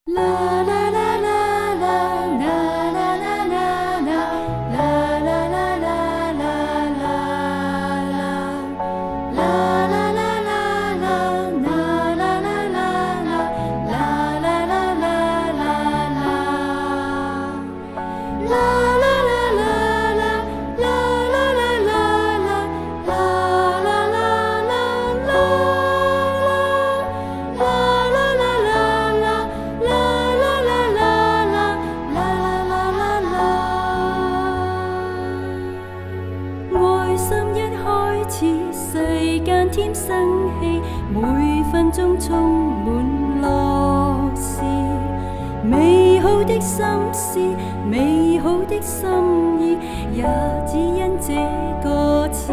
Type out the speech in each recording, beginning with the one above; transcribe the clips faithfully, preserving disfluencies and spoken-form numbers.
世間添生氣，每分鐘充滿樂事。美好的心思，美好的心意，也只因這個字。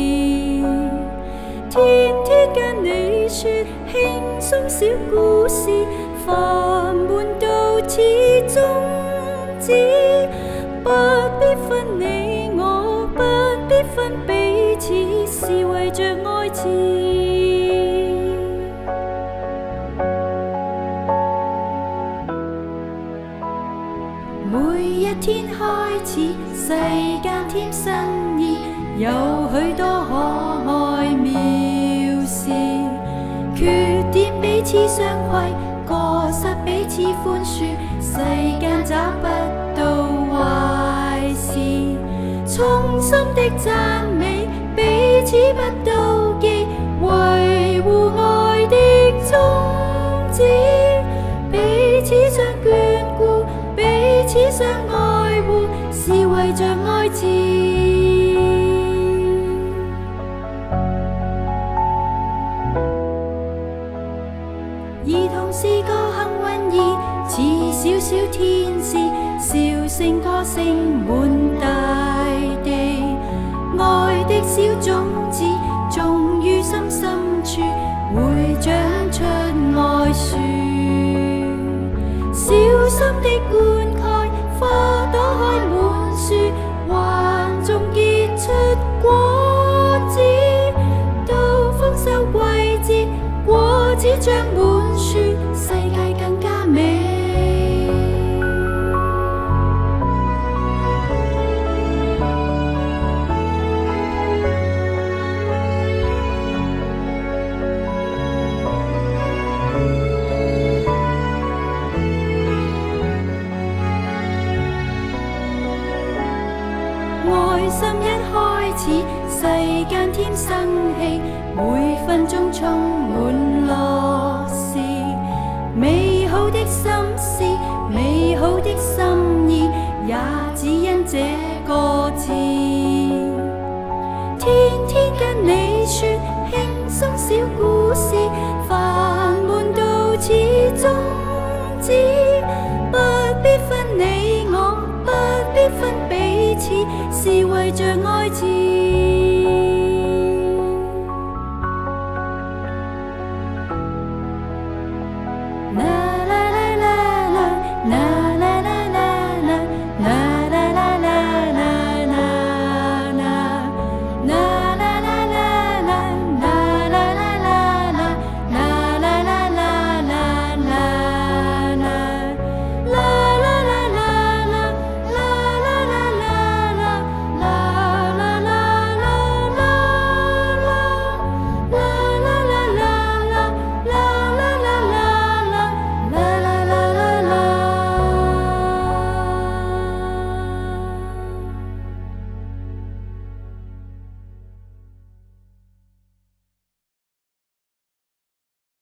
天天跟你說輕鬆小故事，煩悶到此終止。不必分你我，不必分彼此，是為着愛字。每一天開始，世間添新意，有許多可愛妙事。缺點彼此相攜，過失彼此寬恕，世間找不到壞事。衷心的讚美，彼此不妒忌，維護愛的宗旨。彼此相眷顧，彼此相愛護，是為着愛字。兒童是個幸運兒，似小小天使，笑聲歌聲滿大地。愛的小種子，種於心深處，會長出愛樹。小心的灌溉，花朵開滿樹，還仲結出果子。到豐收季節，果子長滿樹，世界更加美。愛心一開始，世間添生氣，每分鐘充滿樂事。美好的心思，美好的心意，也只因這個字。天天跟你說輕鬆小故事，煩悶到此終止。